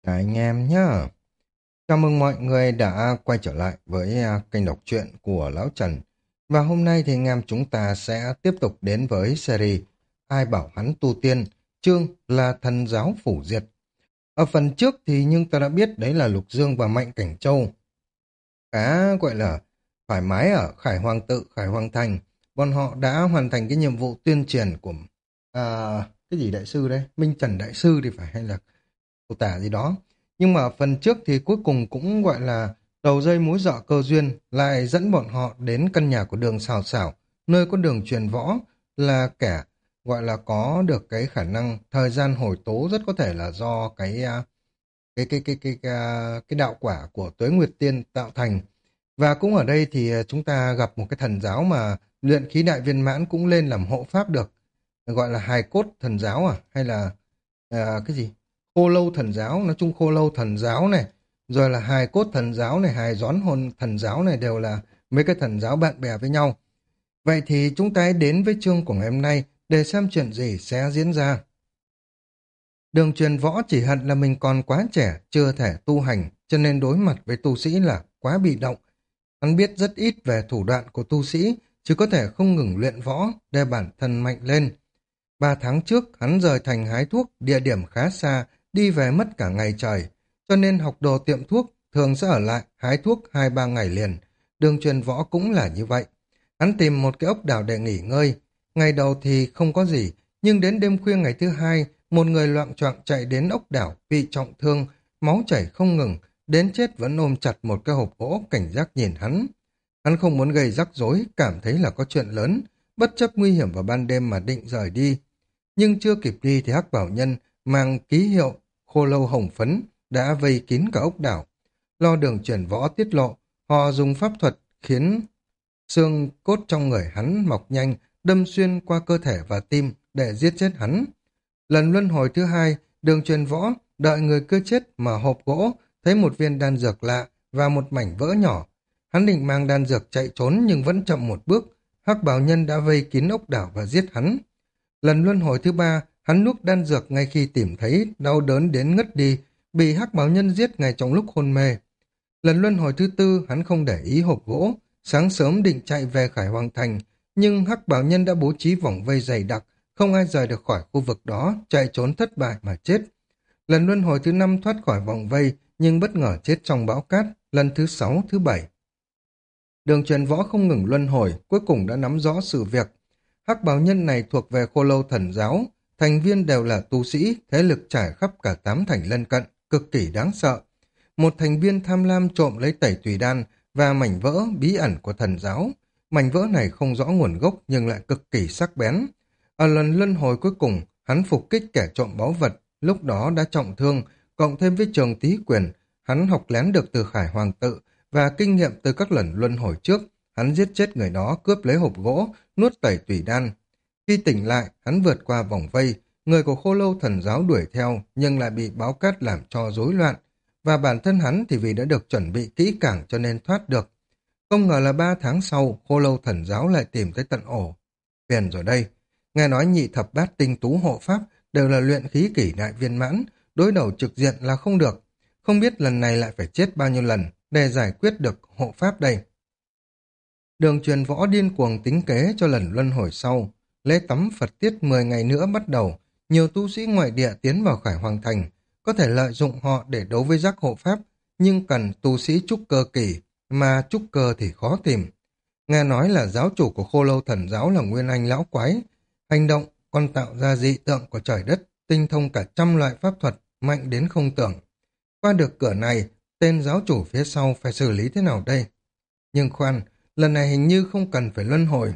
Cả anh em nhá. Chào mừng mọi người đã quay trở lại với kênh đọc truyện của Lão Trần. Và hôm nay thì anh em chúng ta sẽ tiếp tục đến với series Ai bảo hắn tu tiên, chương là thần giáo phủ diệt. Ở phần trước thì nhưng ta đã biết đấy là Lục Dương và Mạnh Cảnh Châu khá gọi là thoải mái ở Khải Hoàng Tự, Khải Hoàng Thành. Bọn họ đã hoàn thành cái nhiệm vụ tuyên truyền của cái gì đại sư đấy, Minh Trần đại sư thì phải hay là cụ tả gì đó. Nhưng mà phần trước thì cuối cùng cũng gọi là đầu dây mối dọ cơ duyên lại dẫn bọn họ đến căn nhà của Đường Sào Sảo, nơi có Đường Truyền Võ là kẻ gọi là có được cái khả năng thời gian hồi tố, rất có thể là do cái đạo quả của Tuế Nguyệt Tiên tạo thành. Và cũng ở đây thì chúng ta gặp một cái thần giáo mà luyện khí đại viên mãn cũng lên làm hộ pháp được, gọi là hài cốt thần giáo à hay là cái gì khô lâu thần giáo. Nói chung khô lâu thần giáo này, rồi là hài cốt thần giáo này, hài gión hồn thần giáo này đều là mấy cái thần giáo bạn bè với nhau. Vậy thì chúng ta hãy đến với chương của ngày hôm nay để xem chuyện gì sẽ diễn ra. Đường Truyền Võ chỉ hận là mình còn quá trẻ, chưa thể tu hành, cho nên đối mặt với tu sĩ là quá bị động. Hắn biết rất ít về thủ đoạn của tu sĩ, chỉ có thể không ngừng luyện võ để bản thân mạnh lên. 3 tháng trước, hắn rời thành hái thuốc, địa điểm khá xa, đi về mất cả ngày trời, cho nên học đồ tiệm thuốc thường sẽ ở lại hái thuốc 2-3 ngày liền. Đường Truyền Võ cũng là như vậy. Hắn tìm một cái ốc đảo để nghỉ ngơi. Ngày đầu thì không có gì, nhưng đến đêm khuya ngày thứ hai, một người loạng choạng chạy đến ốc đảo, bị trọng thương, máu chảy không ngừng, đến chết vẫn ôm chặt một cái hộp gỗ cảnh giác nhìn hắn. Hắn không muốn gây rắc rối, cảm thấy là có chuyện lớn, bất chấp nguy hiểm vào ban đêm mà định rời đi. Nhưng chưa kịp đi thì Hắc Bảo Nhân mang ký hiệu khô lâu hồng phấn đã vây kín cả ốc đảo. Lo Đường Truyền Võ tiết lộ, họ dùng pháp thuật khiến xương cốt trong người hắn mọc nhanh, đâm xuyên qua cơ thể và tim để giết chết hắn. Lần luân hồi thứ hai, Đường Truyền Võ đợi người cứ chết mở hộp gỗ, thấy một viên đan dược lạ và một mảnh vỡ nhỏ. Hắn định mang đan dược chạy trốn nhưng vẫn chậm một bước. Hắc Bảo Nhân đã vây kín ốc đảo và giết hắn. Lần luân hồi thứ ba, hắn nuốt đan dược ngay khi tìm thấy, đau đớn đến ngất đi, bị Hắc Bảo Nhân giết ngay trong lúc hôn mê. Lần luân hồi thứ tư, hắn không để ý hộp gỗ, sáng sớm định chạy về Khải Hoàng Thành, nhưng Hắc Bảo Nhân đã bố trí vòng vây dày đặc, không ai rời được khỏi khu vực đó, chạy trốn thất bại mà chết. Lần luân hồi thứ năm thoát khỏi vòng vây, nhưng bất ngờ chết trong bão cát, lần thứ sáu, thứ bảy. Đường Truyền Võ không ngừng luân hồi, cuối cùng đã nắm rõ sự việc. Hắc Bào Nhân này thuộc về Khô Lâu Thần Giáo, thành viên đều là tu sĩ, thế lực trải khắp cả 8 thành lân cận, cực kỳ đáng sợ. Một thành viên tham lam trộm lấy tẩy tùy đan và mảnh vỡ bí ẩn của thần giáo. Mảnh vỡ này không rõ nguồn gốc nhưng lại cực kỳ sắc bén. Ở lần luân hồi cuối cùng, hắn phục kích kẻ trộm báu vật, lúc đó đã trọng thương, cộng thêm với Trường Tý Quyền, hắn học lén được từ Khải Hoàng Tự và kinh nghiệm từ các lần luân hồi trước. Hắn giết chết người đó, cướp lấy hộp gỗ, nuốt tẩy tùy đan. Khi tỉnh lại, hắn vượt qua vòng vây, người của Khô Lâu Thần Giáo đuổi theo nhưng lại bị báo cát làm cho rối loạn, và bản thân hắn thì vì đã được chuẩn bị kỹ càng cho nên thoát được. Không ngờ là 3 tháng sau, Khô Lâu Thần Giáo lại tìm tới tận ổ. Phiền rồi đây, nghe nói nhị thập bát tinh tú hộ pháp đều là luyện khí kỷ đại viên mãn, đối đầu trực diện là không được. Không biết lần này lại phải chết bao nhiêu lần để giải quyết được hộ pháp đây. Đường Truyền Võ điên cuồng tính kế cho lần luân hồi sau. Lễ tắm Phật tiết 10 ngày nữa bắt đầu, nhiều tu sĩ ngoại địa tiến vào Khải Hoàng Thành, có thể lợi dụng họ để đấu với giác hộ pháp, nhưng cần tu sĩ trúc cơ kỳ, mà trúc cơ thì khó tìm. Nghe nói là giáo chủ của Khô Lâu Thần Giáo là Nguyên Anh lão quái, hành động còn tạo ra dị tượng của trời đất, tinh thông cả trăm loại pháp thuật, mạnh đến không tưởng. Qua được cửa này, tên giáo chủ phía sau phải xử lý thế nào đây? Nhưng khoan, lần này hình như không cần phải luân hồi.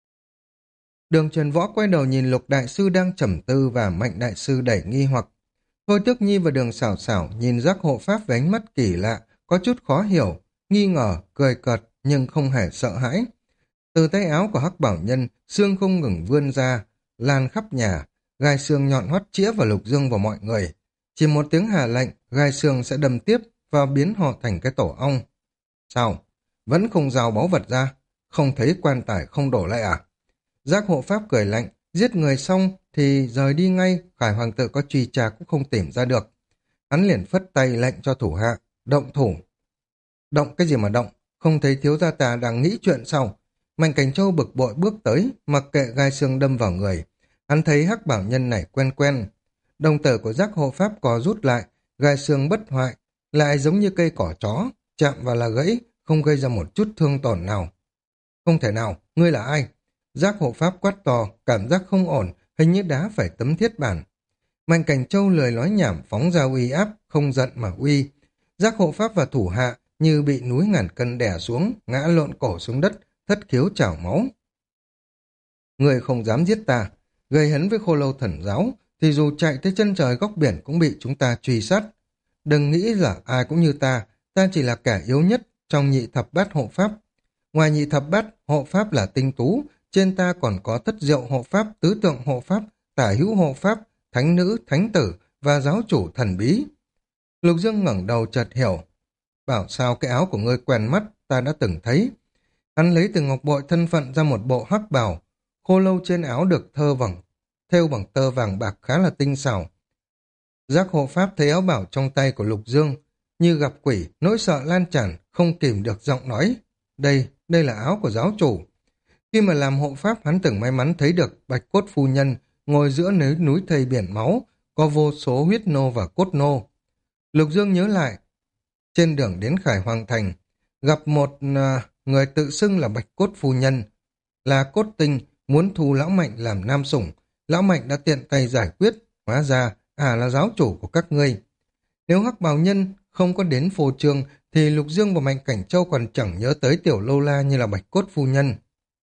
Đường Truyền Võ quay đầu nhìn Lục Đại Sư đang trầm tư và Mạnh Đại Sư đẩy nghi hoặc. Thôi Tước Nhi và Đường Xảo Xảo nhìn giác hộ pháp với ánh mắt kỳ lạ, có chút khó hiểu, nghi ngờ, cười cợt nhưng không hề sợ hãi. Từ tay áo của Hắc Bảo Nhân, xương không ngừng vươn ra, lan khắp nhà, gai xương nhọn hoắt chĩa vào Lục Dương và mọi người. Chỉ một tiếng hạ lệnh, gai xương sẽ đâm tiếp và biến họ thành cái tổ ong. Sao? Vẫn không rào báu vật ra? Không thấy quan tài không đổ lại à? Giác hộ pháp cười lạnh, giết người xong thì rời đi ngay, Khải Hoàng Tự có truy tra cũng không tìm ra được. hắn liền phất tay lệnh cho thủ hạ, động thủ. Động cái gì mà động, không thấy thiếu gia ta đang nghĩ chuyện sao? Mạnh Cảnh Châu bực bội bước tới, mặc kệ gai xương đâm vào người. Hắn thấy hắc bảo nhân này quen quen. Đồng tử của giác hộ pháp co rút lại, gai xương bất hoại, lại giống như cây cỏ chó, chạm vào là gãy, không gây ra một chút thương tổn nào. Không thể nào, ngươi là ai? Giác hộ pháp quát to, cảm giác không ổn, hình như đá phải tấm thiết bản. Mạnh Cảnh Châu lười nói nhảm phóng ra uy áp, không giận mà uy. Giác hộ pháp và thủ hạ như bị núi ngàn cân đè xuống, ngã lộn cổ xuống đất, thất khiếu chảy máu. Người không dám giết ta, gây hấn với Khô Lâu Thần giáo, thì dù chạy tới chân trời góc biển cũng bị chúng ta truy sát. Đừng nghĩ là ai cũng như ta chỉ là kẻ yếu nhất trong nhị thập bát hộ pháp. Ngoài nhị thập bát, hộ pháp là tinh tú, trên ta còn có thất diệu hộ pháp, tứ tượng hộ pháp, tả hữu hộ pháp, thánh nữ, thánh tử và giáo chủ thần bí. Lục Dương ngẩng đầu chợt hiểu. Bảo sao cái áo của ngươi quen mắt, ta đã từng thấy. Hắn lấy từ ngọc bội thân phận ra một bộ hắc bào, khô lâu trên áo được thêu bằng tơ vàng bạc khá là tinh xảo. Giác hộ pháp thấy áo bảo trong tay của Lục Dương, như gặp quỷ, nỗi sợ lan tràn, không kìm được giọng nói. Đây là áo của giáo chủ. Khi mà làm hộ pháp, hắn từng may mắn thấy được Bạch Cốt phu nhân ngồi giữa núi thây biển máu, có vô số huyết nô và cốt nô. Lục Dương nhớ lại, trên đường đến Khải Hoàng Thành, gặp một người tự xưng là Bạch Cốt phu nhân, là cốt tinh, muốn thu Lão Mạnh làm nam sủng. Lão Mạnh đã tiện tay giải quyết, hóa ra là giáo chủ của các ngươi. Nếu hắc bào nhân không có đến phô trương, thì Lục Dương và Mạnh Cảnh Châu còn chẳng nhớ tới tiểu lâu la như là Bạch Cốt phu nhân.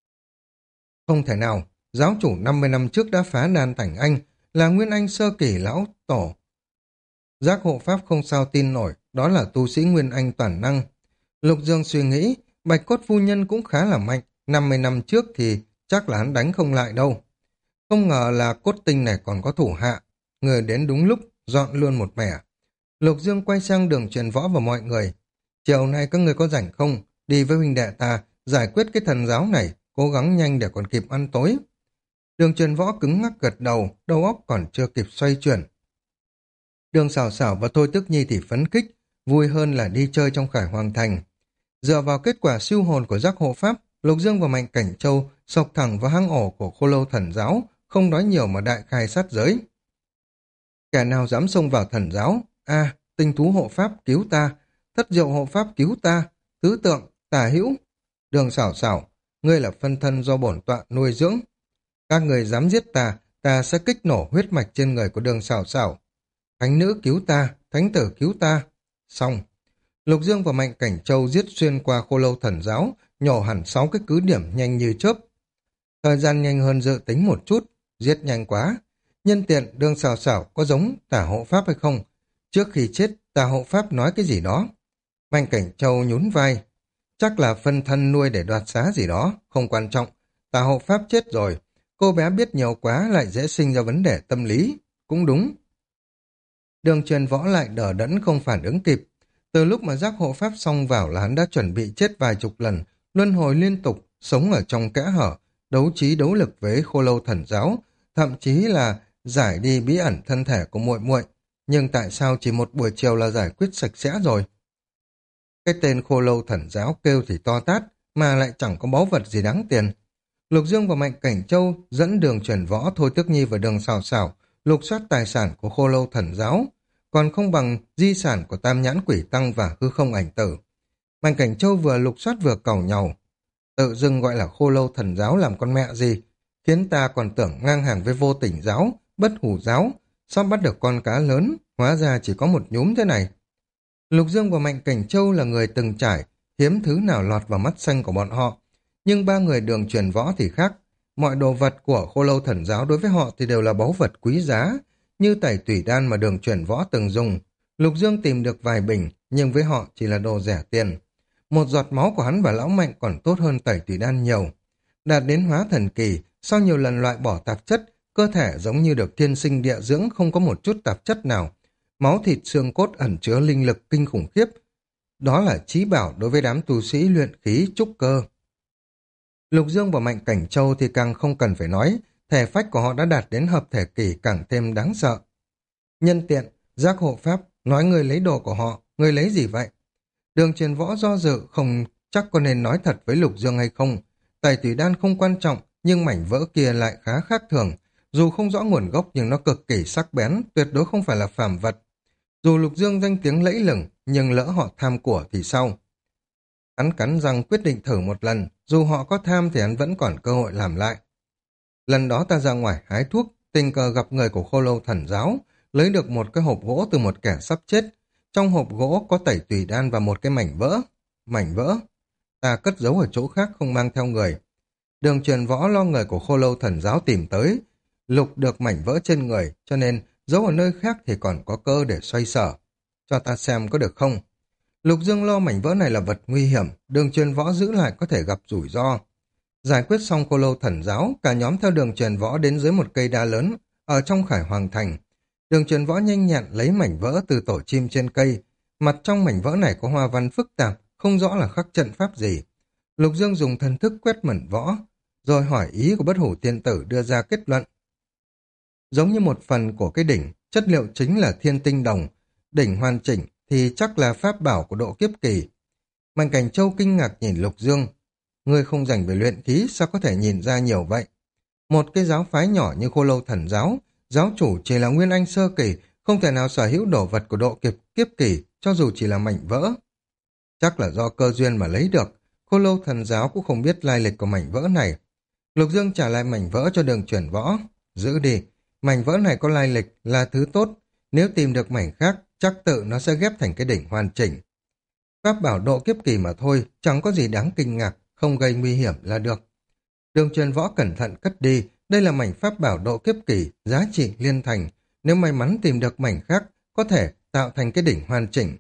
Không thể nào, giáo chủ 50 năm trước đã phá đàn thành anh, là Nguyên Anh sơ kỳ lão tổ. Giác hộ pháp không sao tin nổi, đó là tu sĩ Nguyên Anh toàn năng. Lục Dương suy nghĩ, Bạch Cốt phu nhân cũng khá là mạnh, 50 năm trước thì chắc là hắn đánh không lại đâu. Không ngờ là cốt tinh này còn có thủ hạ, người đến đúng lúc, dọn luôn một mẻ. Lục Dương quay sang Đường Truyền Võ và mọi người. Chiều nay các người có rảnh không? Đi với huynh đệ ta, giải quyết cái thần giáo này, cố gắng nhanh để còn kịp ăn tối. Đường Truyền Võ cứng ngắc gật đầu óc còn chưa kịp xoay chuyển. Đường Sảo Sảo và Thôi Tức Nhi thì phấn khích, vui hơn là đi chơi trong Khải Hoàng Thành. Dựa vào kết quả siêu hồn của giác hộ pháp, Lục Dương và Mạnh Cảnh Châu sộc thẳng vào hang ổ của Khô Lâu thần giáo, không nói nhiều mà đại khai sát giới. Kẻ nào dám xông vào thần giáo? Tinh thú hộ pháp cứu ta, thất diệu hộ pháp cứu ta, tứ tượng, tả hữu. Đường Sảo Sảo, ngươi là phân thân do bổn tọa nuôi dưỡng. Các người dám giết ta sẽ kích nổ huyết mạch trên người của Đường Sảo Sảo. Thánh nữ cứu ta, thánh tử cứu ta. Xong. Lục Dương và Mạnh Cảnh Châu giết xuyên qua Khô Lâu thần giáo, nhổ hẳn 6 cái cứ điểm nhanh như chớp. Thời gian nhanh hơn dự tính một chút, giết nhanh quá. Nhân tiện, Đường Sảo Sảo có giống tả hộ pháp hay không? Trước khi chết, tả hộ pháp nói cái gì đó. Mạnh Cảnh Châu nhún vai. Chắc là phân thân nuôi để đoạt xá gì đó, không quan trọng. Tả hộ pháp chết rồi. Cô bé biết nhiều quá lại dễ sinh ra vấn đề tâm lý. Cũng đúng. Đường Truyền Võ lại đờ đẫn không phản ứng kịp. Từ lúc mà giác hộ pháp xông vào là hắn đã chuẩn bị chết vài chục lần, luân hồi liên tục, sống ở trong kẽ hở, đấu trí đấu lực với Khô Lâu thần giáo, thậm chí là giải đi bí ẩn thân thể của muội muội. Nhưng tại sao chỉ một buổi chiều là giải quyết sạch sẽ rồi? Cái tên Khô Lâu thần giáo kêu thì to tát, mà lại chẳng có báu vật gì đáng tiền. Lục Dương và Mạnh Cảnh Châu dẫn Đường Truyền Võ, Thôi Tức Nhi và Đường Sảo Sảo lục soát tài sản của Khô Lâu thần giáo, còn không bằng di sản của Tam Nhãn Quỷ Tăng và Hư Không Ảnh Tử. Mạnh Cảnh Châu vừa lục soát vừa càu nhàu. Tự dưng gọi là Khô Lâu thần giáo làm con mẹ gì, khiến ta còn tưởng ngang hàng với Vô Tình giáo, Bất Hủ giáo, sao bắt được con cá lớn, hóa ra chỉ có một nhúm thế này. Lục Dương và Mạnh Cảnh Châu là người từng trải, hiếm thứ nào lọt vào mắt xanh của bọn họ. Nhưng ba người Đường Truyền Võ thì khác. Mọi đồ vật của Khô Lâu thần giáo đối với họ thì đều là báu vật quý giá, như tẩy tủy đan mà Đường Truyền Võ từng dùng. Lục Dương tìm được vài bình, nhưng với họ chỉ là đồ rẻ tiền. Một giọt máu của hắn và Lão Mạnh còn tốt hơn tẩy tủy đan nhiều. Đạt đến hóa thần kỳ, sau nhiều lần loại bỏ tạp chất, cơ thể giống như được thiên sinh địa dưỡng, không có một chút tạp chất nào. Máu thịt xương cốt ẩn chứa linh lực kinh khủng khiếp. Đó là chí bảo đối với đám tu sĩ luyện khí trúc cơ. Lục Dương và Mạnh Cảnh Châu thì càng không cần phải nói, thể phách của họ đã đạt đến hợp thể kỳ càng thêm đáng sợ. Nhân tiện, giác hộ pháp nói người lấy đồ của họ, người lấy gì vậy? Đường Truyền Võ do dự không chắc có nên nói thật với Lục Dương hay không. Tẩy tùy đan không quan trọng, nhưng mảnh vỡ kia lại khá khác thường. Dù không rõ nguồn gốc nhưng nó cực kỳ sắc bén, tuyệt đối không phải là phàm vật. Dù Lục Dương danh tiếng lẫy lừng, nhưng lỡ họ tham của thì sao? Hắn cắn răng quyết định thử một lần, dù họ có tham thì hắn vẫn còn cơ hội làm lại. Lần đó ta ra ngoài hái thuốc, tình cờ gặp người của Khô Lâu Thần Giáo, lấy được một cái hộp gỗ từ một kẻ sắp chết. Trong hộp gỗ có tẩy tùy đan và một cái mảnh vỡ. Mảnh vỡ? Ta cất giấu ở chỗ khác không mang theo người. Đường Truyền Võ lo người của Khô Lâu Thần Giáo tìm tới, lục được mảnh vỡ trên người, cho nên giấu ở nơi khác thì còn có cơ để xoay sở. Cho ta xem có được không? Lục Dương lo mảnh vỡ này là vật nguy hiểm, Đường Truyền Võ giữ lại có thể gặp rủi ro. Giải quyết xong Khô Lâu Thần Giáo, cả nhóm theo Đường Truyền Võ đến dưới một cây đa lớn ở trong Khải Hoàng Thành. Đường Truyền Võ nhanh nhẹn lấy mảnh vỡ từ tổ chim trên cây. Mặt trong mảnh vỡ này có hoa văn phức tạp, không rõ là khắc trận pháp gì. Lục Dương dùng thần thức quét mẩn võ, rồi hỏi ý của Bất Hủ Tiên Tử đưa ra kết luận. Giống như một phần của cái đỉnh, chất liệu chính là thiên tinh đồng. Đỉnh hoàn chỉnh thì chắc là pháp bảo của độ kiếp kỳ. Mạnh Cảnh Châu kinh ngạc nhìn Lục Dương. Ngươi không dành về luyện khí, sao có thể nhìn ra nhiều vậy? Một cái giáo phái nhỏ như Khô Lâu Thần Giáo, giáo chủ chỉ là Nguyên Anh sơ kỳ, không thể nào sở hữu đồ vật của độ kiếp kỳ, cho dù chỉ là mảnh vỡ. Chắc là do cơ duyên mà lấy được, Khô Lâu Thần Giáo cũng không biết lai lịch của mảnh vỡ này. Lục Dương trả lại mảnh vỡ cho Đường Chuyển Võ. Giữ đi, mảnh vỡ này có lai lịch là thứ tốt, nếu tìm được mảnh khác, chắc tự nó sẽ ghép thành cái đỉnh hoàn chỉnh. Pháp bảo độ kiếp kỳ mà thôi, chẳng có gì đáng kinh ngạc, không gây nguy hiểm là được. Đường Truyền Võ cẩn thận cất đi, đây là mảnh pháp bảo độ kiếp kỳ, giá trị liên thành, nếu may mắn tìm được mảnh khác, có thể tạo thành cái đỉnh hoàn chỉnh.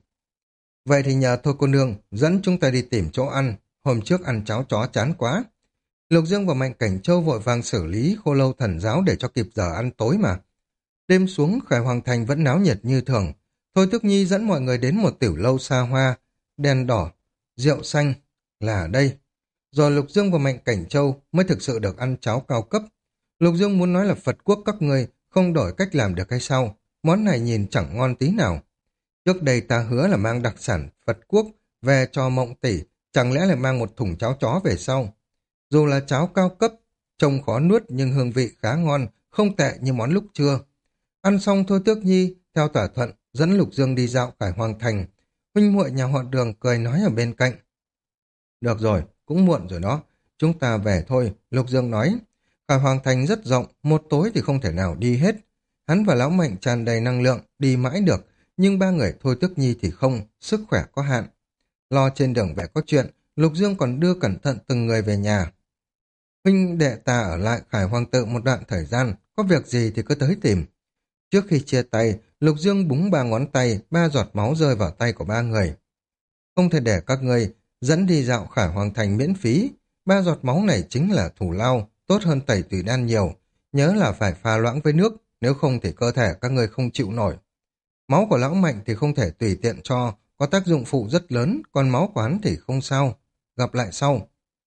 Vậy thì nhờ thôi cô nương, dẫn chúng ta đi tìm chỗ ăn, hôm trước ăn cháo chó chán quá. Lục Dương và Mạnh Cảnh Châu vội vàng xử lý Khô Lâu Thần Giáo để cho kịp giờ ăn tối mà. Đêm xuống, Khải Hoàng Thành vẫn náo nhiệt như thường. Thôi Thức Nhi dẫn mọi người đến một tiểu lâu xa hoa, đèn đỏ, rượu xanh, là ở đây. Rồi Lục Dương và Mạnh Cảnh Châu mới thực sự được ăn cháo cao cấp. Lục Dương muốn nói là Phật quốc các ngươi không đổi cách làm được hay sao? Món này nhìn chẳng ngon tí nào. Trước đây ta hứa là mang đặc sản Phật quốc về cho Mộng Tỷ, chẳng lẽ lại mang một thùng cháo chó về sau? Dù là cháo cao cấp, trông khó nuốt nhưng hương vị khá ngon, không tệ như món lúc trưa. Ăn xong Thôi Tước Nhi, theo thỏa thuận, dẫn Lục Dương đi dạo Khải Hoàng Thành. Huynh muội nhà họ Đường cười nói ở bên cạnh. Được rồi, cũng muộn rồi đó, chúng ta về thôi, Lục Dương nói. Khải Hoàng Thành rất rộng, một tối thì không thể nào đi hết. Hắn và Lão Mạnh tràn đầy năng lượng, đi mãi được, nhưng ba người Thôi Tước Nhi thì không, sức khỏe có hạn. Lo trên đường về có chuyện, Lục Dương còn đưa cẩn thận từng người về nhà. Huynh đệ ta ở lại Khải Hoàng Tự một đoạn thời gian, có việc gì thì cứ tới tìm. Trước khi chia tay, Lục Dương búng ba ngón tay, ba giọt máu rơi vào tay của ba người. Không thể để các ngươi dẫn đi dạo Khải Hoàng Thành miễn phí. Ba giọt máu này chính là thù lao, tốt hơn tẩy tùy đan nhiều. Nhớ là phải pha loãng với nước, nếu không thì cơ thể các ngươi không chịu nổi. Máu của lão Mạnh thì không thể tùy tiện cho, có tác dụng phụ rất lớn, còn máu của hắn thì không sao. Gặp lại sau.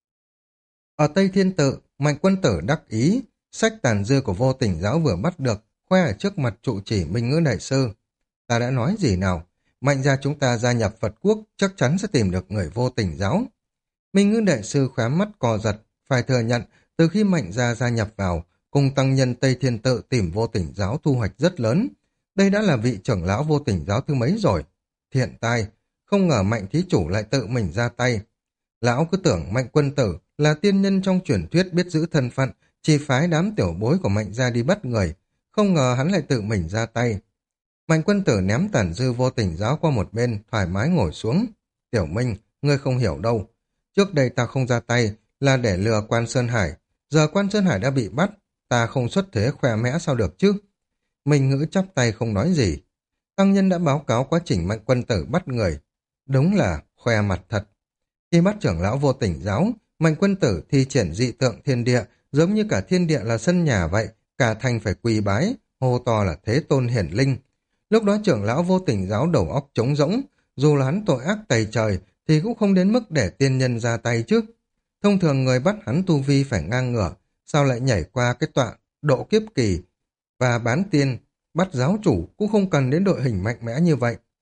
Ở Tây Thiên Tự, Mạnh Quân Tử đắc ý, sách tàn dư của Vô Tình Giáo vừa bắt được, khoe ở trước mặt trụ chỉ Minh Ngữ Đại Sư. Ta đã nói gì nào? Mạnh gia chúng ta gia nhập Phật quốc, chắc chắn sẽ tìm được người Vô Tình Giáo. Minh Ngữ Đại Sư khóe mắt co giật, phải thừa nhận, từ khi Mạnh gia gia nhập vào, cùng tăng nhân Tây Thiên Tự tìm Vô Tình Giáo thu hoạch rất lớn. Đây đã là vị trưởng lão Vô Tình Giáo thứ mấy rồi. Thiện tai, không ngờ Mạnh thí chủ lại tự mình ra tay. Lão cứ tưởng Mạnh Quân Tử là tiên nhân trong truyền thuyết biết giữ thân phận, chỉ phái đám tiểu bối của Mạnh gia đi bắt người, không ngờ hắn lại tự mình ra tay. Mạnh Quân Tử ném tàn dư Vô Tình Giáo qua một bên, thoải mái ngồi xuống. Tiểu Minh, ngươi không hiểu đâu. Trước đây ta không ra tay là để lừa Quan Sơn Hải, giờ Quan Sơn Hải đã bị bắt, ta không xuất thế khoe mẽ sao được chứ? Minh Ngữ chắp tay không nói gì. Tăng nhân đã báo cáo quá trình Mạnh Quân Tử bắt người. Đúng là khoe mặt thật. Khi bắt trưởng lão Vô Tình Giáo, Mạnh Quân Tử thi triển dị tượng thiên địa, giống như cả thiên địa là sân nhà vậy, cả thành phải quỳ bái, hô to là thế tôn hiển linh. Lúc đó trưởng lão Vô Tình Giáo đầu óc trống rỗng, dù là hắn tội ác tày trời, thì cũng không đến mức để tiên nhân ra tay chứ. Thông thường người bắt hắn tu vi phải ngang ngửa, sao lại nhảy qua cái tọa độ kiếp kỳ và bán tiên, bắt giáo chủ cũng không cần đến đội hình mạnh mẽ như vậy.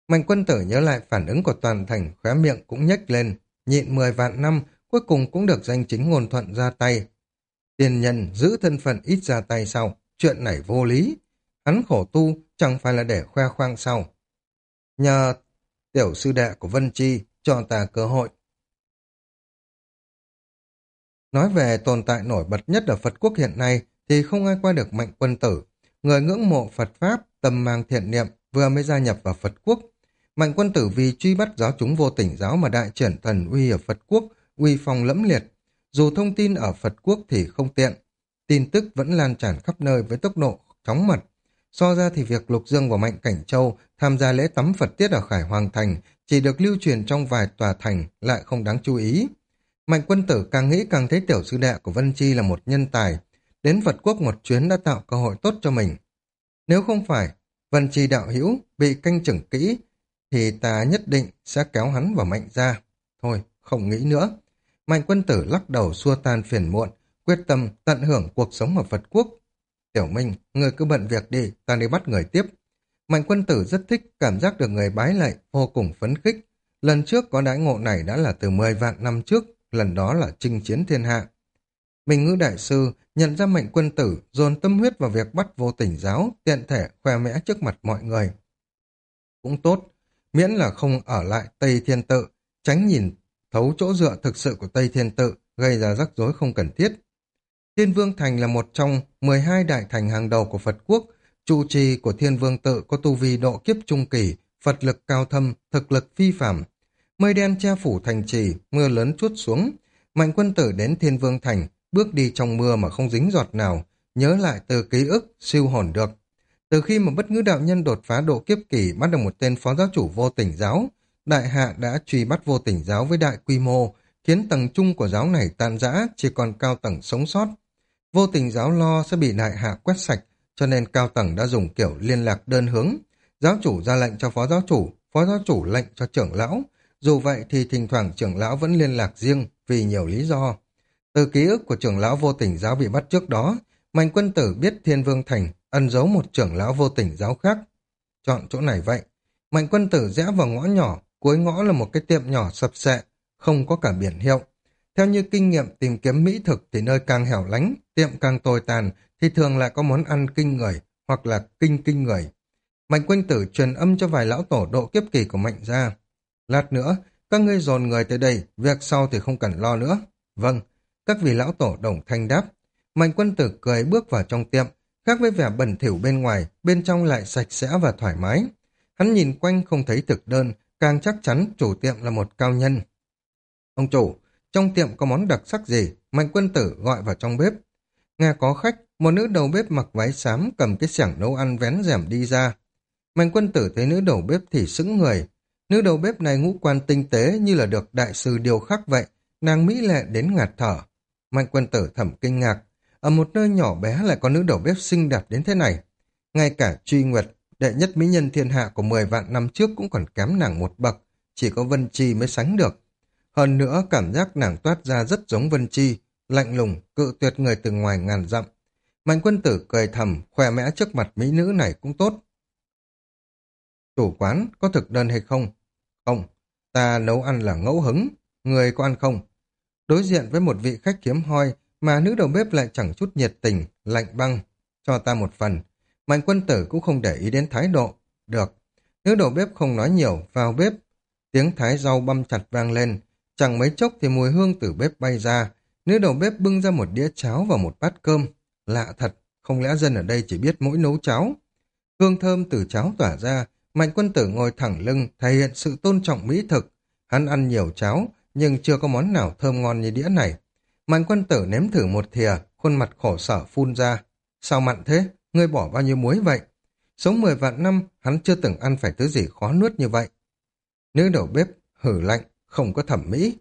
Mạnh Quân Tử nhớ lại phản ứng của toàn thành, khóe miệng cũng nhếch lên, nhịn 10 vạn năm, cuối cùng cũng được danh chính ngôn thuận ra tay. Tiên nhân giữ thân phận ít ra tay sau, chuyện này vô lý. Hắn khổ tu chẳng phải là để khoe khoang sau. Nhờ tiểu sư đệ của Vân Chi cho ta cơ hội. Nói về tồn tại nổi bật nhất ở Phật quốc hiện nay thì không ai qua được Mạnh Quân Tử. Người ngưỡng mộ Phật Pháp, tâm mang thiện niệm, vừa mới gia nhập vào Phật quốc. Mạnh Quân Tử vì truy bắt giáo chúng vô tỉnh giáo mà đại triển thần uy ở Phật quốc, uy phong lẫm liệt. Dù thông tin ở Phật quốc thì không tiện, tin tức vẫn lan tràn khắp nơi với tốc độ chóng mặt. So ra thì việc Lục Dương và Mạnh Cảnh Châu tham gia lễ tắm Phật tiết ở Khải Hoàng Thành chỉ được lưu truyền trong vài tòa thành lại không đáng chú ý. Mạnh Quân Tử càng nghĩ càng thấy tiểu sư đệ của Vân Chi là một nhân tài. Đến Phật quốc một chuyến đã tạo cơ hội tốt cho mình. Nếu không phải Vân Chi đạo hữu bị canh chừng kỹ thì ta nhất định sẽ kéo hắn vào Mạnh gia. Thôi, không nghĩ nữa. Mạnh Quân Tử lắc đầu xua tan phiền muộn, quyết tâm tận hưởng cuộc sống ở Phật quốc. Tiểu Minh, người cứ bận việc đi, ta đi bắt người tiếp. Mạnh Quân Tử rất thích cảm giác được người bái lạy, vô cùng phấn khích. Lần trước có đãi ngộ này đã là từ 10 vạn năm trước, lần đó là chinh chiến thiên hạ. Minh Ngữ Đại Sư nhận ra Mạnh Quân Tử dồn tâm huyết vào việc bắt vô tình giáo, tiện thể khoe mẽ trước mặt mọi người. Cũng tốt, miễn là không ở lại Tây Thiên Tự, tránh nhìn thấu chỗ dựa thực sự của Tây Thiên Tự, gây ra rắc rối không cần thiết. Thiên Vương Thành là một trong 12 đại thành hàng đầu của Phật quốc. Trụ trì của Thiên Vương Tự có tu vi độ kiếp trung kỳ, Phật lực cao thâm, thực lực phi phàm. Mây đen che phủ thành trì, mưa lớn trút xuống. Mạnh Quân Tử đến Thiên Vương Thành, bước đi trong mưa mà không dính giọt nào, nhớ lại từ ký ức, siêu hồn được. Từ khi mà Bất Ngữ đạo nhân đột phá độ kiếp kỳ bắt được một tên phó giáo chủ vô tình giáo, đại hạ đã truy bắt vô tình giáo với đại quy mô, khiến tầng trung của giáo này tan rã, chỉ còn cao tầng sống sót. Vô tình giáo lo sẽ bị đại hạ quét sạch, cho nên cao tầng đã dùng kiểu liên lạc đơn hướng. Giáo chủ ra lệnh cho phó giáo chủ lệnh cho trưởng lão. Dù vậy thì thỉnh thoảng trưởng lão vẫn liên lạc riêng vì nhiều lý do. Từ ký ức của trưởng lão vô tình giáo bị bắt trước đó, Mạnh Quân Tử biết Thiên Vương Thành ẩn giấu một trưởng lão vô tình giáo khác. Chọn chỗ này vậy. Mạnh Quân Tử rẽ vào ngõ nhỏ, cuối ngõ là một cái tiệm nhỏ sập sệ, không có cả biển hiệu. Theo như kinh nghiệm tìm kiếm mỹ thực thì nơi càng hẻo lánh, tiệm càng tồi tàn thì thường lại có món ăn kinh người hoặc là kinh người. Mạnh Quân Tử truyền âm cho vài lão tổ độ kiếp kỳ của Mạnh gia. Lát nữa, các ngươi dồn người tới đây, việc sau thì không cần lo nữa. Vâng, các vị lão tổ đồng thanh đáp. Mạnh Quân Tử cười bước vào trong tiệm, khác với vẻ bẩn thỉu bên ngoài, bên trong lại sạch sẽ và thoải mái. Hắn nhìn quanh không thấy thực đơn, càng chắc chắn chủ tiệm là một cao nhân. Ông chủ, trong tiệm có món đặc sắc gì? Mạnh Quân Tử gọi vào trong bếp. Nghe có khách, một nữ đầu bếp mặc váy xám cầm cái xẻng nấu ăn vén rèm đi ra. Mạnh Quân Tử thấy nữ đầu bếp thì sững người. Nữ đầu bếp này ngũ quan tinh tế như là được đại sư điêu khắc vậy, nàng mỹ lệ đến ngạt thở. Mạnh Quân Tử thầm kinh ngạc, ở một nơi nhỏ bé lại có nữ đầu bếp xinh đẹp đến thế này. Ngay cả Truy Nguyệt, đệ nhất mỹ nhân thiên hạ của 10 vạn năm trước cũng còn kém nàng một bậc, chỉ có Vân Chi mới sánh được. Hơn nữa cảm giác nàng toát ra rất giống Vân Chi, lạnh lùng, cự tuyệt người từ ngoài ngàn dặm. Mạnh Quân Tử cười thầm, khoe mẽ trước mặt mỹ nữ này cũng tốt. Chủ quán, có thực đơn hay không? Không, ta nấu ăn là ngẫu hứng, người có ăn không? Đối diện với một vị khách hiếm hoi mà nữ đầu bếp lại chẳng chút nhiệt tình, lạnh băng. Cho ta một phần. Mạnh Quân Tử cũng không để ý đến thái độ. Được. Nữ đầu bếp không nói nhiều, vào bếp. Tiếng thái rau băm chặt vang lên. Chẳng mấy chốc thì mùi hương từ bếp bay ra. Nữ đầu bếp bưng ra một đĩa cháo và một bát cơm. Lạ thật, không lẽ dân ở đây chỉ biết mỗi nấu cháo? Hương thơm từ cháo tỏa ra. Mạnh Quân Tử ngồi thẳng lưng, thể hiện sự tôn trọng mỹ thực. Hắn ăn nhiều cháo, nhưng chưa có món nào thơm ngon như đĩa này. Mạnh Quân Tử nếm thử một thìa, khuôn mặt khổ sở phun ra. Sao mặn thế? Ngươi bỏ bao nhiêu muối vậy? Sống 10 vạn năm, hắn chưa từng ăn phải thứ gì khó nuốt như vậy. Nữ đầu bếp hử lạnh, không có thẩm mỹ.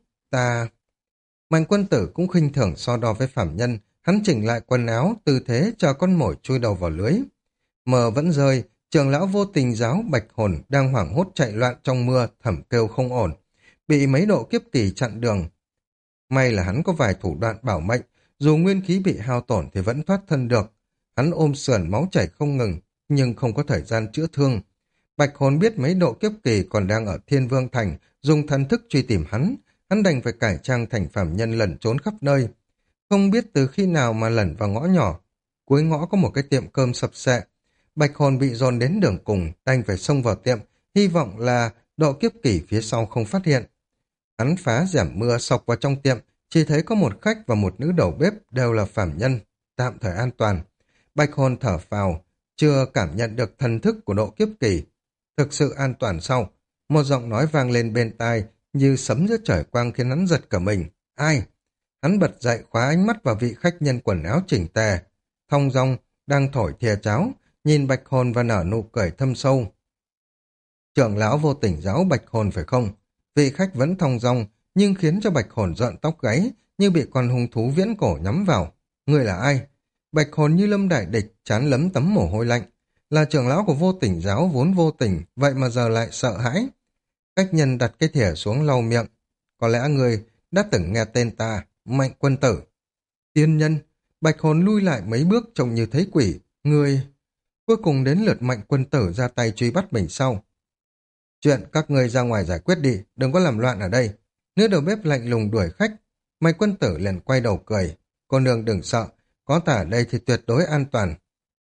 Mạnh Quân Tử cũng khinh thường so đo với phạm nhân. Hắn chỉnh lại quần áo, tư thế chờ con mồi chui đầu vào lưới. Mờ vẫn rơi, trưởng lão vô tình giáo Bạch Hồn đang hoảng hốt chạy loạn trong mưa, thầm kêu không ổn. Bị mấy độ kiếp kỳ chặn đường. May là hắn có vài thủ đoạn bảo mệnh, dù nguyên khí bị hao tổn thì vẫn thoát thân được. Hắn ôm sườn máu chảy không ngừng, nhưng không có thời gian chữa thương. Bạch Hồn biết mấy độ kiếp kỳ còn đang ở Thiên Vương Thành, dùng thần thức truy tìm hắn đành phải cải trang thành phàm nhân lẩn trốn khắp nơi. Không biết từ khi nào mà lẩn vào ngõ nhỏ, cuối ngõ có một cái tiệm cơm sập sệ. Bạch Hồn bị dồn đến đường cùng, đành phải xông vào tiệm, hy vọng là độ kiếp kỳ phía sau không phát hiện. Hắn phá rèm mưa sộc vào trong tiệm, chỉ thấy có một khách và một nữ đầu bếp đều là phàm nhân, tạm thời an toàn. Bạch Hồn thở phào, chưa cảm nhận được thần thức của độ kiếp kỳ. Thực sự an toàn sau, một giọng nói vang lên bên tai như sấm giữa trời quang khiến hắn giật cả mình. Ai? Hắn bật dậy khóa ánh mắt vào vị khách nhân quần áo chỉnh tề. Thong dong đang thổi thìa cháo, nhìn Bạch Hồn và nở nụ cười thâm sâu. Trưởng lão Vô Tình giáo Bạch Hồn phải không? Vị khách vẫn thong dong nhưng khiến cho Bạch Hồn rợn tóc gáy như bị con hung thú viễn cổ nhắm vào. Người là ai? Bạch Hồn như lâm đại địch, trán lấm tấm mồ hôi lạnh. Là trưởng lão của Vô Tình giáo vốn vô tình, vậy mà giờ lại sợ hãi. Khách nhân đặt cái thìa xuống lau miệng. Có lẽ người đã từng nghe tên ta, Mạnh Quân Tử. Tiên nhân, Bạch Hồn lui lại mấy bước trông như thấy quỷ. Người... Cuối cùng đến lượt Mạnh Quân Tử ra tay truy bắt mình sau. Chuyện các ngươi ra ngoài giải quyết đi, đừng có làm loạn ở đây. Nữ đầu bếp lạnh lùng đuổi khách. Mạnh Quân Tử liền quay đầu cười. Cô nương đừng sợ, có ta ở đây thì tuyệt đối an toàn.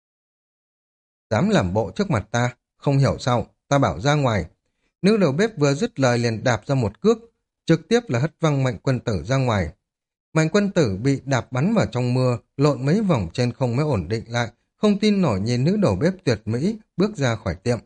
Dám làm bộ trước mặt ta, không hiểu sao, ta bảo ra ngoài. Nữ đầu bếp vừa dứt lời liền đạp ra một cước, trực tiếp là hất văng Mạnh Quân Tử ra ngoài. Mạnh Quân Tử bị đạp bắn vào trong mưa, lộn mấy vòng trên không mới ổn định lại, không tin nổi nhìn nữ đầu bếp tuyệt mỹ bước ra khỏi tiệm.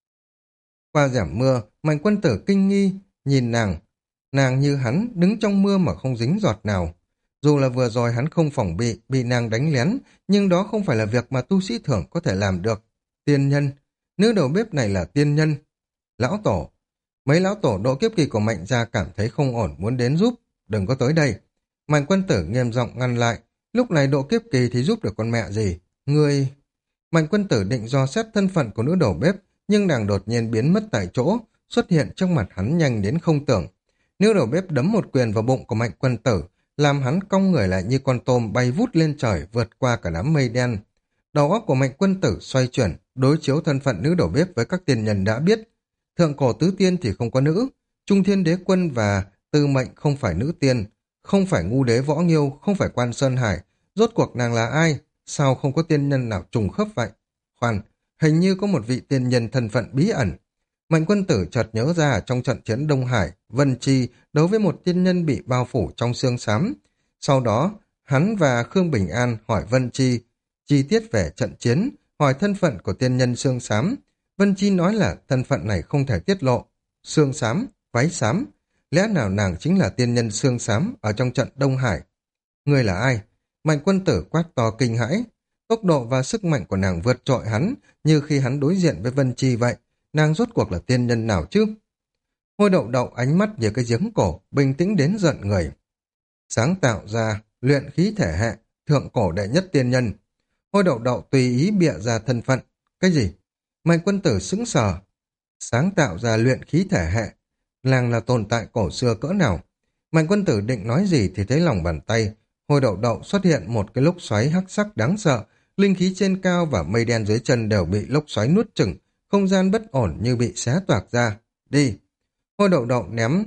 Qua rẻm mưa, Mạnh Quân Tử kinh nghi, nhìn nàng như hắn đứng trong mưa mà không dính giọt nào. Dù là vừa rồi hắn không phòng bị nàng đánh lén, nhưng đó không phải là việc mà tu sĩ thường có thể làm được. Tiên nhân, nữ đầu bếp này là tiên nhân. Lão tổ, mấy lão tổ độ kiếp kỳ của Mạnh gia cảm thấy không ổn muốn đến giúp, đừng có tới đây. Mạnh Quân Tử nghiêm giọng ngăn lại, lúc này độ kiếp kỳ thì giúp được con mẹ gì. Ngươi... Mạnh Quân Tử định dò xét thân phận của nữ đầu bếp, nhưng nàng đột nhiên biến mất tại chỗ, xuất hiện trước mặt hắn nhanh đến không tưởng. Nữ đầu bếp đấm một quyền vào bụng của Mạnh Quân Tử, làm hắn cong người lại như con tôm bay vút lên trời vượt qua cả đám mây đen. Đầu óc của Mạnh Quân Tử xoay chuyển, đối chiếu thân phận nữ đầu bếp với các tiên nhân đã biết. Thượng cổ tứ tiên thì không có nữ, Trung Thiên Đế Quân và Tư Mệnh không phải nữ tiên, không phải Ngu Đế Võ Nghiêu, không phải Quan Sơn Hải. Rốt cuộc nàng là ai? Sao không có tiên nhân nào trùng khớp vậy? Khoan, hình như có một vị tiên nhân thân phận bí ẩn. Mạnh Quân Tử chợt nhớ ra trong trận chiến Đông Hải, Vân Chi đấu với một tiên nhân bị bao phủ trong xương xám. Sau đó, hắn và Khương Bình An hỏi Vân Chi chi tiết về trận chiến, hỏi thân phận của tiên nhân xương xám. Vân Chi nói là thân phận này không thể tiết lộ. Xương xám, váy xám, lẽ nào nàng chính là tiên nhân xương xám ở trong trận Đông Hải? Người là ai? Mạnh Quân Tử quát to kinh hãi. Tốc độ và sức mạnh của nàng vượt trội hắn, như khi hắn đối diện với Vân Chi vậy. Nàng rốt cuộc là tiên nhân nào chứ? Hôi Đậu Đậu ánh mắt như cái giếng cổ, bình tĩnh đến giận người. Sáng tạo ra, luyện khí thể hệ, thượng cổ đệ nhất tiên nhân. Hôi Đậu Đậu tùy ý bịa ra thân phận. Cái gì? Mạnh Quân Tử sững sờ. Sáng tạo ra luyện khí thể hệ. Nàng là tồn tại cổ xưa cỡ nào? Mạnh Quân Tử định nói gì thì thấy lòng bàn tay. Hôi Đậu Đậu xuất hiện một cái lốc xoáy hắc sắc đáng sợ. Linh khí trên cao và mây đen dưới chân đều bị lốc xoáy nuốt chửng. Không gian bất ổn như bị xé toạc ra. Đi! Hôi Đậu Đậu ném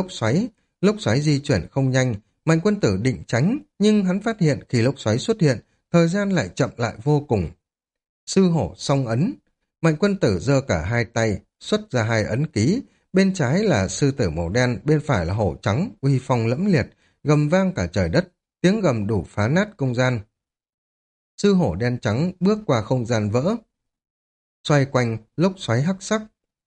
lốc xoáy di chuyển không nhanh. Mạnh Quân Tử định tránh, nhưng hắn phát hiện khi lốc xoáy xuất hiện, thời gian lại chậm lại vô cùng. Sư hổ song ấn. Mạnh Quân Tử giơ cả hai tay, xuất ra hai ấn ký. Bên trái là sư tử màu đen, bên phải là hổ trắng, uy phong lẫm liệt, gầm vang cả trời đất, tiếng gầm đủ phá nát không gian. Sư hổ đen trắng bước qua không gian vỡ, xoay quanh lốc xoáy hắc sắc.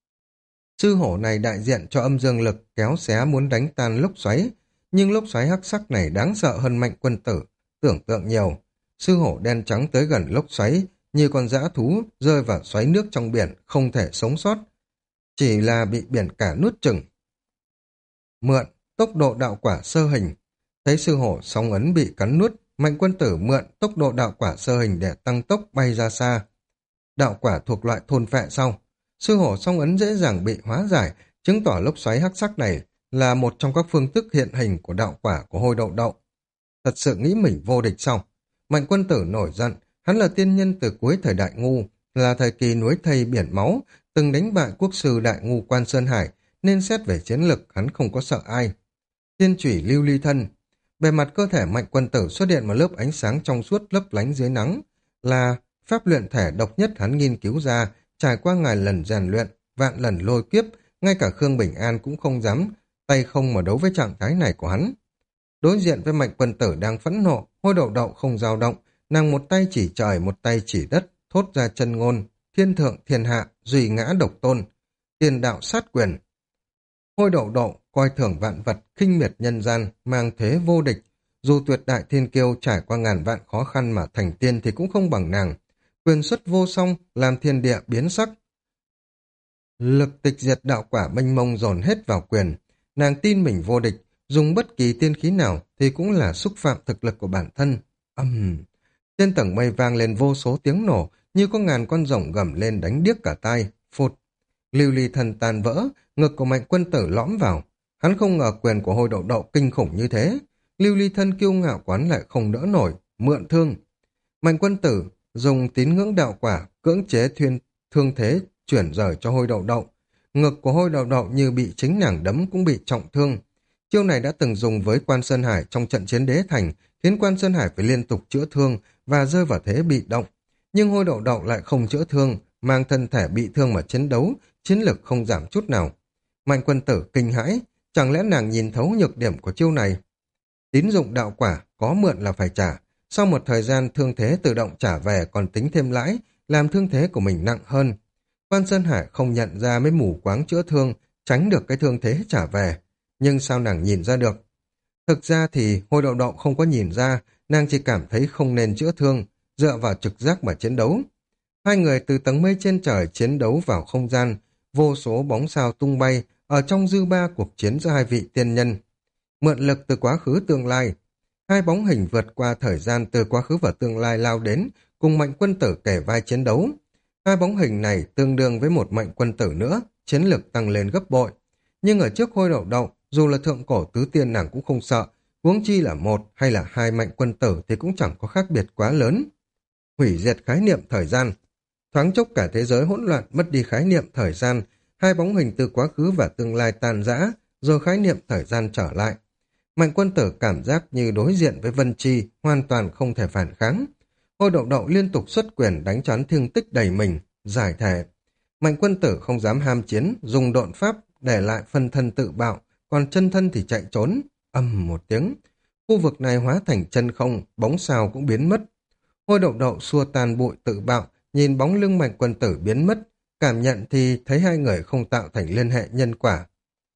Sư hổ này đại diện cho âm dương lực kéo xé muốn đánh tan lốc xoáy, nhưng lốc xoáy hắc sắc này đáng sợ hơn Mạnh Quân Tử, tưởng tượng nhiều. Sư hổ đen trắng tới gần lốc xoáy, như con dã thú rơi vào xoáy nước trong biển, không thể sống sót, chỉ là bị biển cả nuốt chửng. Mượn tốc độ đạo quả sơ hình. Thấy sư hổ sóng ấn bị cắn nuốt, Mạnh Quân Tử mượn tốc độ đạo quả sơ hình để tăng tốc bay ra xa. Đạo quả thuộc loại thôn phệ sau. Sư hổ song ấn dễ dàng bị hóa giải, chứng tỏ lốc xoáy hắc sắc này là một trong các phương thức hiện hình của đạo quả của Hôi Đậu Đậu. Thật sự nghĩ mình vô địch sao? Mạnh Quân Tử nổi giận, hắn là tiên nhân từ cuối thời đại ngu, là thời kỳ núi thây biển máu, từng đánh bại quốc sư đại ngu Quan Sơn Hải, nên xét về chiến lực hắn không có sợ ai. Thiên chủy lưu ly thân. Bề mặt cơ thể Mạnh Quân Tử xuất hiện một lớp ánh sáng trong suốt lấp lánh dưới nắng, là pháp luyện thể độc nhất hắn nghiên cứu ra, trải qua ngàn lần rèn luyện, vạn lần lôi kiếp, ngay cả Khương Bình An cũng không dám tay không mà đấu với trạng thái này của hắn. Đối diện với Mạnh Quân Tử đang phẫn nộ, Hôi Đậu Đậu không dao động, nàng một tay chỉ trời, một tay chỉ đất, thốt ra chân ngôn, thiên thượng thiên hạ, duy ngã độc tôn, tiền đạo sát quyền. Hôi Đậu Đậu coi thường vạn vật, khinh miệt nhân gian, mang thế vô địch. Dù tuyệt đại thiên kiêu trải qua ngàn vạn khó khăn mà thành tiên thì cũng không bằng nàng. Quyền xuất vô song, làm thiên địa biến sắc. Lực tịch diệt đạo quả mênh mông dồn hết vào quyền. Nàng tin mình vô địch, dùng bất kỳ tiên khí nào thì cũng là xúc phạm thực lực của bản thân. Trên tầng mây vang lên vô số tiếng nổ, như có ngàn con rồng gầm lên đánh điếc cả tai. Phụt! Lưu ly thần tan vỡ, ngực của Mạnh Quân Tử lõm vào. Hắn không ngờ quyền của Hôi Đậu Đậu kinh khủng như thế. Lưu ly thân kiêu ngạo quán lại không đỡ nổi, mượn thương. Mạnh Quân Tử dùng tín ngưỡng đạo quả cưỡng chế thương thế chuyển rời cho Hôi Đậu Đậu. Ngực của Hôi Đậu Đậu như bị chính nàng đấm cũng bị trọng thương. Chiêu này đã từng dùng với Quan Sơn Hải trong trận chiến Đế Thành, khiến Quan Sơn Hải phải liên tục chữa thương và rơi vào thế bị động. Nhưng Hôi Đậu Đậu lại không chữa thương, mang thân thể bị thương mà chiến đấu, chiến lực không giảm chút nào. Mạnh Quân Tử kinh hãi, chẳng lẽ nàng nhìn thấu nhược điểm của chiêu này? Tín dụng đạo quả, có mượn là phải trả. Sau một thời gian thương thế tự động trả về còn tính thêm lãi, làm thương thế của mình nặng hơn. Quan Sơn Hải không nhận ra mới mù quáng chữa thương, tránh được cái thương thế trả về. Nhưng sao nàng nhìn ra được? Thực ra thì Hôi Đậu Đậu không có nhìn ra, nàng chỉ cảm thấy không nên chữa thương, dựa vào trực giác mà chiến đấu. Hai người từ tầng mây trên trời chiến đấu vào không gian, vô số bóng sao tung bay ở trong dư ba cuộc chiến giữa hai vị tiên nhân. Mượn lực từ quá khứ tương lai, hai bóng hình vượt qua thời gian từ quá khứ và tương lai lao đến, cùng Mạnh Quân Tử kể vai chiến đấu. Hai bóng hình này tương đương với một Mạnh Quân Tử nữa, chiến lực tăng lên gấp bội. Nhưng ở trước Hôi Đậu Đậu, dù là thượng cổ tứ tiên nàng cũng không sợ, huống chi là một hay là hai Mạnh Quân Tử thì cũng chẳng có khác biệt quá lớn. Hủy diệt khái niệm thời gian. Thoáng chốc cả thế giới hỗn loạn, mất đi khái niệm thời gian, hai bóng hình từ quá khứ và tương lai tan rã, rồi khái niệm thời gian trở lại. Mạnh Quân Tử cảm giác như đối diện với Vân Chi, hoàn toàn không thể phản kháng. Hôi Đậu Đậu liên tục xuất quyền đánh cho hắn thương tích đầy mình, giải thể. Mạnh Quân Tử không dám ham chiến, dùng độn pháp để lại phân thân tự bạo, còn chân thân thì chạy trốn. Ầm một tiếng, khu vực này hóa thành chân không, bóng sao cũng biến mất. Hôi Đậu Đậu xua tan bụi tự bạo, nhìn bóng lưng Mạnh Quân Tử biến mất, cảm nhận thì thấy hai người không tạo thành liên hệ nhân quả.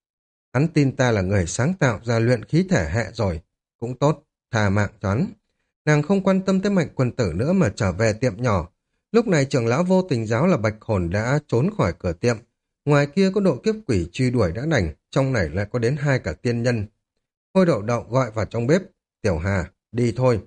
Hắn tin ta là người sáng tạo ra luyện khí thể hệ rồi. Cũng tốt, thà mạng cho hắn. Nàng không quan tâm tới Mạnh Quân Tử nữa mà trở về tiệm nhỏ. Lúc này trưởng lão Vô Tình Giáo là Bạch Hồn đã trốn khỏi cửa tiệm. Ngoài kia có độ kiếp quỷ truy đuổi đã đành, trong này lại có đến hai cả tiên nhân. Hôi Đậu Đậu gọi vào trong bếp. Tiểu Hà, đi thôi.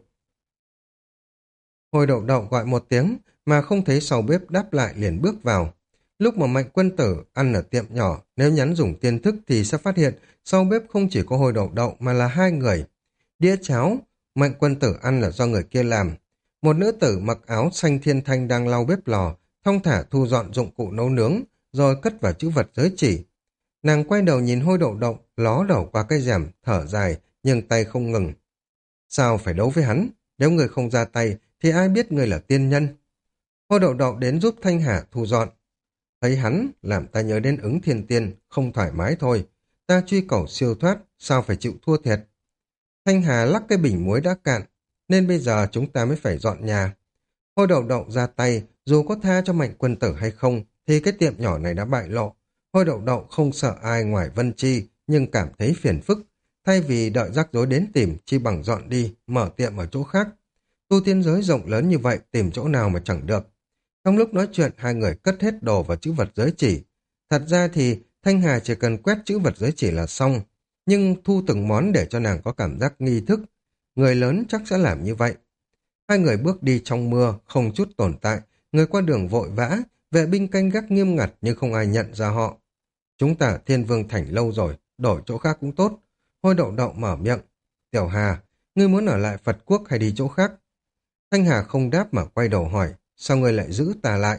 Hôi Đậu Đậu gọi một tiếng, mà không thấy sau bếp đáp lại liền bước vào. Lúc mà Mạnh Quân Tử ăn ở tiệm nhỏ, nếu nhắn dùng tiên thức thì sẽ phát hiện sau bếp không chỉ có Hôi Đậu Đậu mà là hai người. Đĩa cháo, Mạnh Quân Tử ăn là do người kia làm. Một nữ tử mặc áo xanh thiên thanh đang lau bếp lò, thong thả thu dọn dụng cụ nấu nướng, rồi cất vào chữ vật giới chỉ. Nàng quay đầu nhìn Hôi Đậu Đậu, ló đầu qua cái rèm, thở dài, nhưng tay không ngừng. Sao phải đấu với hắn? Nếu người không ra tay, thì ai biết người là tiên nhân? Hôi Đậu Đậu đến giúp Thanh Hà thu dọn. Thấy hắn, làm ta nhớ đến Ứng Thiên Tiên, không thoải mái thôi. Ta truy cầu siêu thoát, sao phải chịu thua thiệt? Thanh Hà lắc cái bình muối đã cạn, nên bây giờ chúng ta mới phải dọn nhà. Hôi Đậu Đậu ra tay, dù có tha cho Mạnh Quân Tử hay không, thì cái tiệm nhỏ này đã bại lộ. Hôi Đậu Đậu không sợ ai ngoài Vân Chi, nhưng cảm thấy phiền phức. Thay vì đợi rắc rối đến tìm, chi bằng dọn đi, mở tiệm ở chỗ khác. Tu tiên giới rộng lớn như vậy, tìm chỗ nào mà chẳng được. Trong lúc nói chuyện, hai người cất hết đồ vào chữ vật giới chỉ. Thật ra thì Thanh Hà chỉ cần quét chữ vật giới chỉ là xong, nhưng thu từng món để cho nàng có cảm giác nghi thức. Người lớn chắc sẽ làm như vậy. Hai người bước đi trong mưa, không chút tồn tại, người qua đường vội vã, vệ binh canh gác nghiêm ngặt nhưng không ai nhận ra họ. Chúng ta ở Thiên Vương Thành lâu rồi, đổi chỗ khác cũng tốt. Hôi Đậu Đậu mở miệng. Tiểu Hà, ngươi muốn ở lại Phật Quốc hay đi chỗ khác? Thanh Hà không đáp mà quay đầu hỏi, sao ngươi lại giữ ta lại?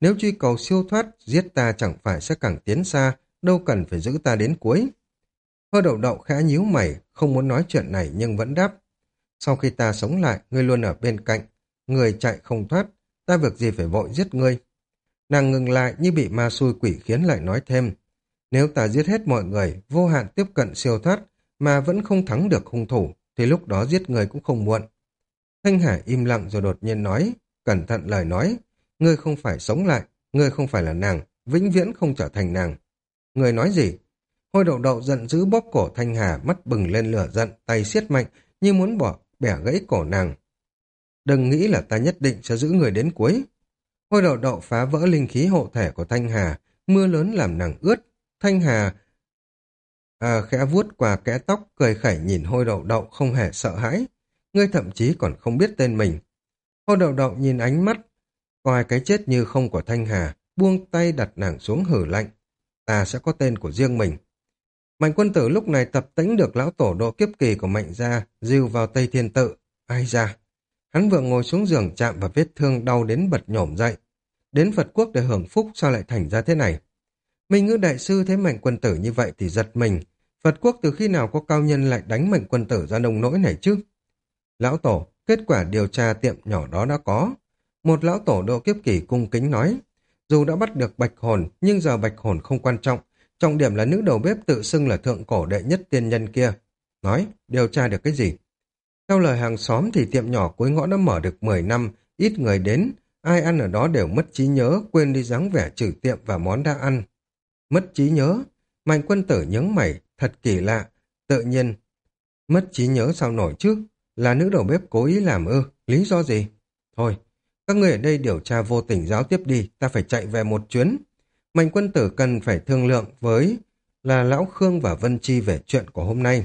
Nếu truy cầu siêu thoát, giết ta chẳng phải sẽ càng tiến xa, đâu cần phải giữ ta đến cuối. Hôi đậu đậu khẽ nhíu mày, không muốn nói chuyện này nhưng vẫn đáp. Sau khi ta sống lại, ngươi luôn ở bên cạnh. Ngươi chạy không thoát, ta việc gì phải vội giết ngươi. Nàng ngừng lại như bị ma xui quỷ khiến lại nói thêm. Nếu ta giết hết mọi người, vô hạn tiếp cận siêu thoát, mà vẫn không thắng được hung thủ, thì lúc đó giết người cũng không muộn. Thanh Hà im lặng rồi đột nhiên nói, cẩn thận lời nói, ngươi không phải sống lại, ngươi không phải là nàng, vĩnh viễn không trở thành nàng. Ngươi nói gì? Hôi đậu đậu giận dữ bóp cổ Thanh Hà, mắt bừng lên lửa giận, tay siết mạnh, như muốn bẻ gãy cổ nàng. Đừng nghĩ là ta nhất định sẽ giữ người đến cuối. Hôi đậu đậu phá vỡ linh khí hộ thể của Thanh Hà, mưa lớn làm nàng ướt. Thanh Hà khẽ vuốt qua kẽ tóc, cười khẩy nhìn hôi đậu đậu không hề sợ hãi. Ngươi thậm chí còn không biết tên mình. Hôi đậu đậu nhìn ánh mắt, coi cái chết như không của Thanh Hà, buông tay đặt nàng xuống hử lạnh. Ta sẽ có tên của riêng mình. Mạnh Quân Tử lúc này tập tễnh được lão tổ độ kiếp kỳ của Mạnh gia, dìu vào Tây Thiên Tự. Ai ra? Hắn vừa ngồi xuống giường chạm vào vết thương đau đến bật nhổm dậy. Đến Phật quốc để hưởng phúc sao lại thành ra thế này? Minh Ngữ đại sư thấy Mạnh Quân Tử như vậy thì giật mình. Phật quốc từ khi nào có cao nhân lại đánh Mạnh Quân Tử ra nông nỗi này chứ? Lão tổ, kết quả điều tra tiệm nhỏ đó đã có. Một lão tổ độ kiếp kỳ cung kính nói. Dù đã bắt được bạch hồn, nhưng giờ bạch hồn không quan trọng. Trọng điểm là nữ đầu bếp tự xưng là thượng cổ đệ nhất tiên nhân kia. Nói, điều tra được cái gì? Theo lời hàng xóm thì tiệm nhỏ cuối ngõ đã mở được 10 năm, ít người đến. Ai ăn ở đó đều mất trí nhớ, quên đi dáng vẻ trừ tiệm và món đã ăn. Mất trí nhớ? Mạnh Quân Tử nhướng mày, thật kỳ lạ. Tự nhiên, mất trí nhớ sao nổi chứ? Là nữ đầu bếp cố ý làm ư? Lý do gì? Thôi, các người ở đây điều tra vô tình giáo tiếp đi, ta phải chạy về một chuyến. Mạnh Quân Tử cần phải thương lượng với là Lão Khương và Vân Chi về chuyện của hôm nay.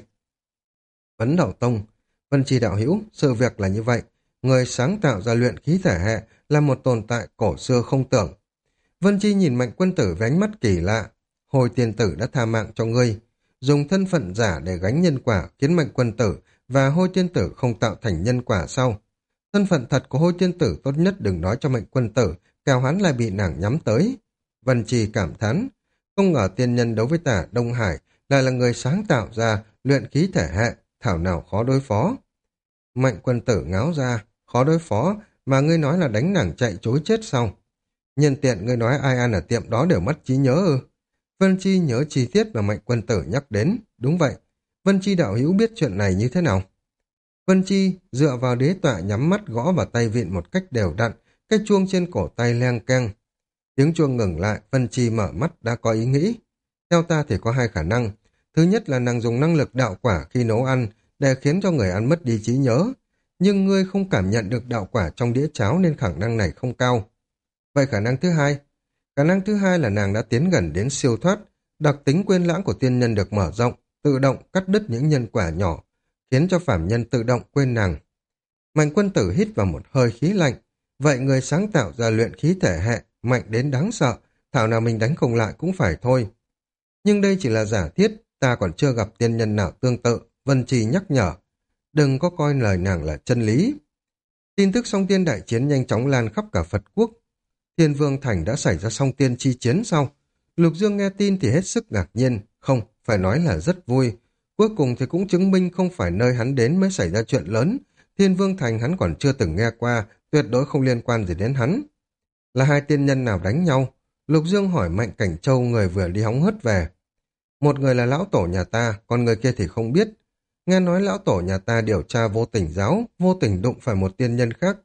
Vấn Đạo Tông, Vân Chi đạo hữu, sự việc là như vậy. Người sáng tạo ra luyện khí thể hệ là một tồn tại cổ xưa không tưởng. Vân Chi nhìn Mạnh Quân Tử với ánh mắt kỳ lạ. Hồi tiền tử đã tha mạng cho ngươi, dùng thân phận giả để gánh nhân quả khiến Mạnh Quân Tử và Hôi Tiên Tử không tạo thành nhân quả sau. Thân phận thật của Hôi Tiên Tử tốt nhất đừng nói cho Mạnh Quân Tử, kẻo hắn lại bị nàng nhắm tới. Vân Chi cảm thán, không ngờ tiên nhân đấu với tả Đông Hải lại là người sáng tạo ra luyện khí thể hệ, thảo nào khó đối phó. Mạnh Quân Tử ngáo ra, khó đối phó mà ngươi nói là đánh nàng chạy chối chết xong. Nhân tiện ngươi nói ai ăn ở tiệm đó đều mất trí nhớ ư? Vân Chi nhớ chi tiết mà Mạnh Quân Tử nhắc đến. Đúng vậy. Vân Chi đạo hữu biết chuyện này như thế nào? Vân Chi dựa vào đế tọa nhắm mắt gõ vào tay vịn một cách đều đặn, cái chuông trên cổ tay leng keng. Tiếng chuông ngừng lại, Vân Chi mở mắt đã có ý nghĩ. Theo ta thì có hai khả năng. Thứ nhất là nàng dùng năng lực đạo quả khi nấu ăn để khiến cho người ăn mất đi trí nhớ. Nhưng ngươi không cảm nhận được đạo quả trong đĩa cháo nên khả năng này không cao. Vậy khả năng thứ hai? Khả năng thứ hai là nàng đã tiến gần đến siêu thoát, đặc tính quên lãng của tiên nhân được mở rộng, tự động cắt đứt những nhân quả nhỏ, khiến cho phàm nhân tự động quên nàng. Mạnh Quân Tử hít vào một hơi khí lạnh. Vậy người sáng tạo ra luyện khí thể hệ, mạnh đến đáng sợ, thảo nào mình đánh không lại cũng phải thôi. Nhưng đây chỉ là giả thiết, ta còn chưa gặp tiên nhân nào tương tự, Vân Trì nhắc nhở. Đừng có coi lời nàng là chân lý. Tin tức song tiên đại chiến nhanh chóng lan khắp cả Phật quốc. Thiên Vương Thành đã xảy ra song tiên chi chiến sau. Lục Dương nghe tin thì hết sức ngạc nhiên, không, phải nói là rất vui. Cuối cùng thì cũng chứng minh không phải nơi hắn đến mới xảy ra chuyện lớn. Thiên Vương Thành hắn còn chưa từng nghe qua, tuyệt đối không liên quan gì đến hắn. Là hai tiên nhân nào đánh nhau? Lục Dương hỏi Mạnh Cảnh Châu người vừa đi hóng hớt về. Một người là lão tổ nhà ta, còn người kia thì không biết. Nghe nói lão tổ nhà ta điều tra vô tình giáo, vô tình đụng phải một tiên nhân khác.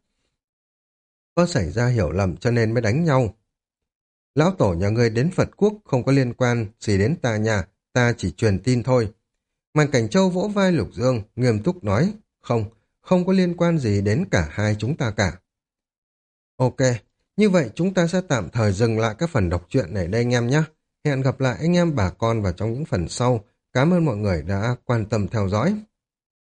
Có xảy ra hiểu lầm cho nên mới đánh nhau. Lão tổ nhà ngươi đến Phật quốc không có liên quan gì đến ta nhà, ta chỉ truyền tin thôi. Mạnh Cảnh Châu vỗ vai Lục Dương, nghiêm túc nói, không có liên quan gì đến cả hai chúng ta cả. Ok, như vậy chúng ta sẽ tạm thời dừng lại các phần đọc truyện này đây anh em nhé. Hẹn gặp lại anh em bà con vào trong những phần sau. Cảm ơn mọi người đã quan tâm theo dõi.